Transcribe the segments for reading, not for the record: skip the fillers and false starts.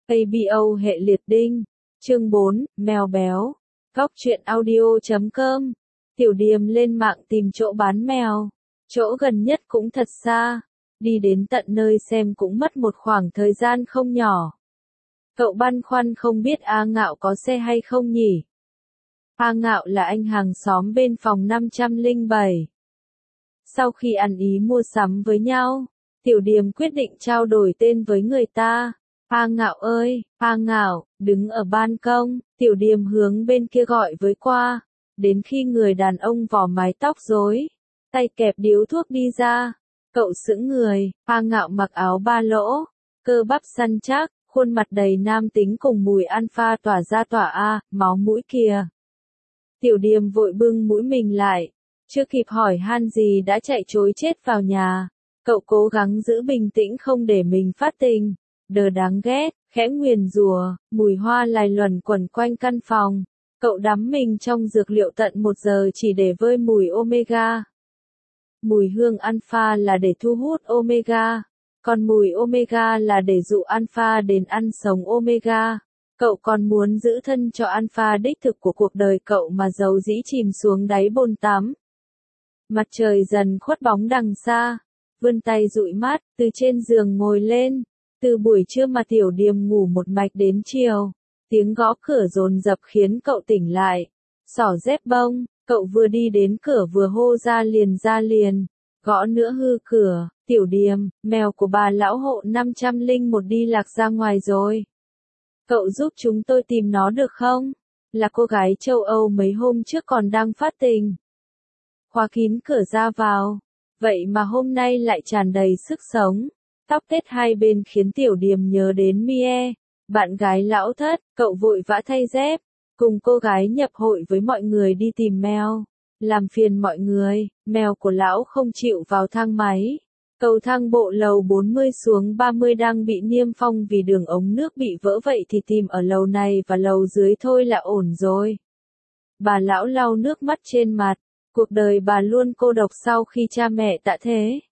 ABO hệ liệt đinh. Chương 4, mèo béo. Góc truyện audio.com. Tiểu Điềm lên mạng tìm chỗ bán mèo. Chỗ gần nhất cũng thật xa. Đi đến tận nơi xem cũng mất một khoảng thời gian không nhỏ. Cậu băn khoăn không biết A Ngạo có xe hay không nhỉ? A Ngạo là anh hàng xóm bên phòng 507. Sau khi ăn ý mua sắm với nhau, Tiểu Điềm quyết định trao đổi tên với người ta. A Ngạo ơi, A Ngạo, đứng ở ban công, Tiểu Điềm hướng bên kia gọi với qua. Đến khi người đàn ông vò mái tóc rối, tay kẹp điếu thuốc đi ra, cậu sững người. A Ngạo mặc áo ba lỗ, cơ bắp săn chắc, khuôn mặt đầy nam tính cùng mùi alpha tỏa ra máu mũi kìa. Tiểu Điềm vội bưng mũi mình lại, chưa kịp hỏi han gì đã chạy trối chết vào nhà. Cậu cố gắng giữ bình tĩnh không để mình phát tình. Đờ đáng ghét, khẽ nguyền rủa, mùi hoa lài luẩn quẩn quanh căn phòng. Cậu đắm mình trong dược liệu tận 1 giờ chỉ để vơi mùi omega. Mùi hương alpha là để thu hút omega, còn mùi omega là để dụ alpha đến ăn sống omega. Cậu còn muốn giữ thân cho alpha đích thực của cuộc đời cậu mà dầu dĩ chìm xuống đáy bồn tắm. Mặt trời dần khuất bóng đằng xa, vươn tay dụi mắt, từ trên giường ngồi lên. Từ buổi trưa mà Tiểu Điềm ngủ một mạch đến chiều, tiếng gõ cửa dồn dập khiến cậu tỉnh lại. Xỏ dép bông, cậu vừa đi đến cửa vừa hô ra liền, gõ nữa hư cửa. Tiểu Điềm, mèo của bà lão hộ 501 đi lạc ra ngoài rồi. Cậu giúp chúng tôi tìm nó được không? Là cô gái châu Âu mấy hôm trước còn đang phát tình. Khóa kín cửa ra vào, vậy mà hôm nay lại tràn đầy sức sống. Tóc tết hai bên khiến Tiểu Điềm nhớ đến Mie, bạn gái lão thất. Cậu vội vã thay dép, cùng cô gái nhập hội với mọi người đi tìm mèo. Làm phiền mọi người, mèo của lão không chịu vào thang máy. Cầu thang bộ lầu 40 xuống 30 đang bị niêm phong vì đường ống nước bị vỡ, vậy thì tìm ở lầu này và lầu dưới thôi là ổn rồi. Bà lão lau nước mắt trên mặt, cuộc đời bà luôn cô độc sau khi cha mẹ tạ thế.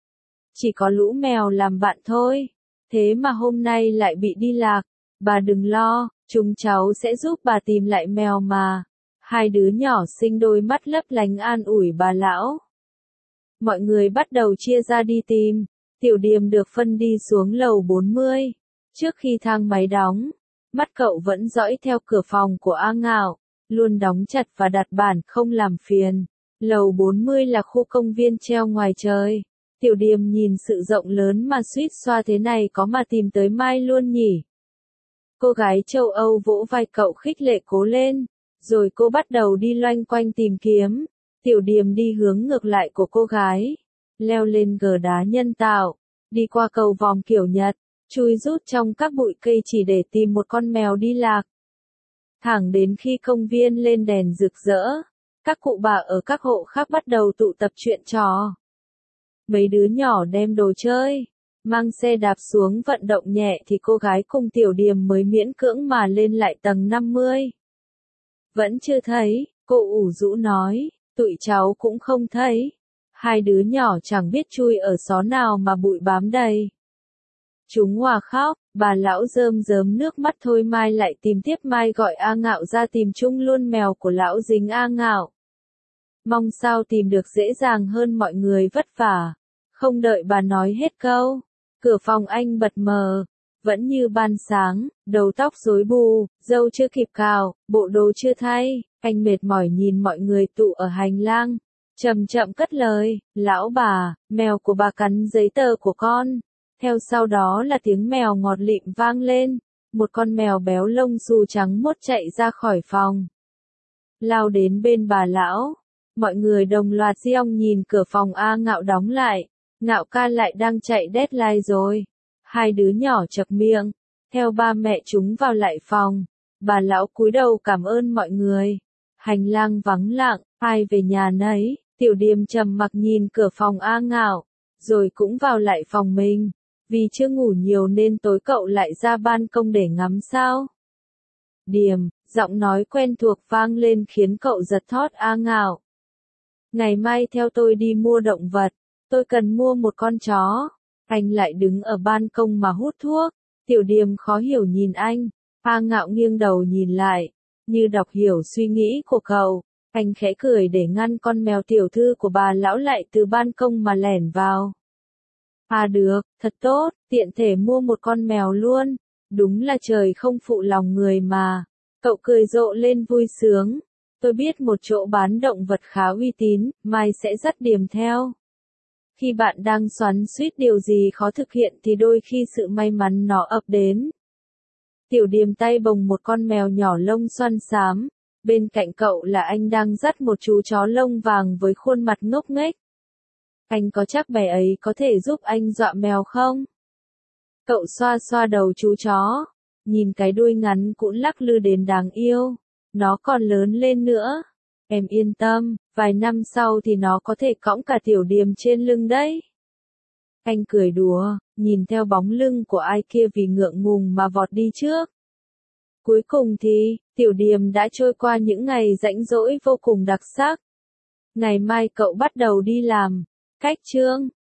Chỉ có lũ mèo làm bạn thôi, thế mà hôm nay lại bị đi lạc. Bà đừng lo, chúng cháu sẽ giúp bà tìm lại mèo mà. Hai đứa nhỏ xinh đôi mắt lấp lánh an ủi bà lão. Mọi người bắt đầu chia ra đi tìm. Tiểu Điềm được phân đi xuống lầu 40. Trước khi thang máy đóng, mắt cậu vẫn dõi theo cửa phòng của A Ngạo, luôn đóng chặt và đặt bản không làm phiền. Lầu 40 là khu công viên treo ngoài trời. Tiểu Điềm nhìn sự rộng lớn mà suýt xoa thế này có mà tìm tới mai luôn nhỉ. Cô gái châu Âu vỗ vai cậu khích lệ cố lên, rồi cô bắt đầu đi loanh quanh tìm kiếm. Tiểu Điềm đi hướng ngược lại của cô gái, leo lên gờ đá nhân tạo, đi qua cầu vòm kiểu Nhật, chui rút trong các bụi cây chỉ để tìm một con mèo đi lạc. Thẳng đến khi công viên lên đèn rực rỡ, các cụ bà ở các hộ khác bắt đầu tụ tập chuyện trò. Mấy đứa nhỏ đem đồ chơi, mang xe đạp xuống vận động nhẹ thì cô gái cùng Tiểu Điềm mới miễn cưỡng mà lên lại tầng 50. Vẫn chưa thấy, cô ủ rũ nói, tụi cháu cũng không thấy. Hai đứa nhỏ chẳng biết chui ở xó nào mà bụi bám đầy. Chúng hòa khóc, bà lão rơm rớm nước mắt thôi mai lại tìm tiếp, mai gọi A Ngạo ra tìm chung luôn mèo của lão dính A Ngạo. Mong sao tìm được dễ dàng hơn mọi người vất vả. Không đợi bà nói hết câu, cửa phòng anh bật mờ, vẫn như ban sáng, đầu tóc rối bù, râu chưa kịp cạo, bộ đồ chưa thay. Anh mệt mỏi nhìn mọi người tụ ở hành lang, chậm chậm cất lời, lão bà, mèo của bà cắn giấy tờ của con. Theo sau đó là tiếng mèo ngọt lịm vang lên, một con mèo béo lông xù trắng muốt chạy ra khỏi phòng, lao đến bên bà lão. Mọi người đồng loạt gieo nhìn cửa phòng A Ngạo đóng lại. Ngạo ca lại đang chạy deadline rồi. Hai đứa nhỏ chậc miệng, theo ba mẹ chúng vào lại phòng. Bà lão cúi đầu cảm ơn mọi người. Hành lang vắng lặng, ai về nhà nấy. Tiểu Điềm trầm mặc nhìn cửa phòng A Ngạo, rồi cũng vào lại phòng mình. Vì chưa ngủ nhiều nên tối cậu lại ra ban công để ngắm sao. Điềm, giọng nói quen thuộc vang lên khiến cậu giật thót. A Ngạo, ngày mai theo tôi đi mua động vật. Tôi cần mua một con chó. Anh lại đứng ở ban công mà hút thuốc. Tiểu Điềm khó hiểu nhìn anh. A Ngạo nghiêng đầu nhìn lại, như đọc hiểu suy nghĩ của cậu. Anh khẽ cười để ngăn con mèo tiểu thư của bà lão lại từ ban công mà lẻn vào. À được, thật tốt, tiện thể mua một con mèo luôn. Đúng là trời không phụ lòng người mà. Cậu cười rộ lên vui sướng. Tôi biết một chỗ bán động vật khá uy tín, mai sẽ dắt Điềm theo. Khi bạn đang xoắn xuýt điều gì khó thực hiện thì đôi khi sự may mắn nó ập đến. Tiểu Điềm tay bồng một con mèo nhỏ lông xoăn xám. Bên cạnh cậu là anh đang dắt một chú chó lông vàng với khuôn mặt ngốc nghếch. Anh có chắc bé ấy có thể giúp anh dọa mèo không? Cậu xoa xoa đầu chú chó. Nhìn cái đuôi ngắn cũng lắc lư đến đáng yêu. Nó còn lớn lên nữa. Em yên tâm, vài năm sau thì nó có thể cõng cả Tiểu Điềm trên lưng đấy. Anh cười đùa, nhìn theo bóng lưng của ai kia vì ngượng ngùng mà vọt đi trước. Cuối cùng thì, Tiểu Điềm đã trôi qua những ngày rảnh rỗi vô cùng đặc sắc. Ngày mai cậu bắt đầu đi làm. Cách chương